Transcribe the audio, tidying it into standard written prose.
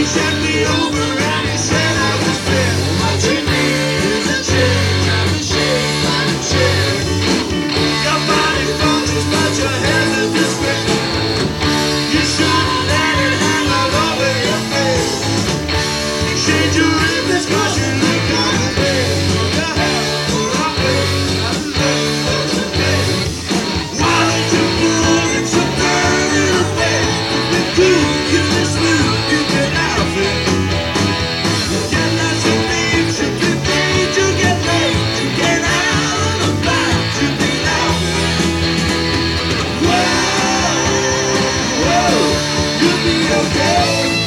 sent me over and he said I was fair. What you need is a change, I'm a shame, I'm a shame. Your body functions but your head is disgrace. You shouldn't let it hang all over your face. Change your image cause you look like a babe. Your hair for a place, I love the day. Why don't you pull it so burn it away? You've been cool, you've been smooth, you've been out of it. You're not so deep, you've been paid to get laid. To get out of the blind, you've been out of it. Whoa, whoa, you'll be okay.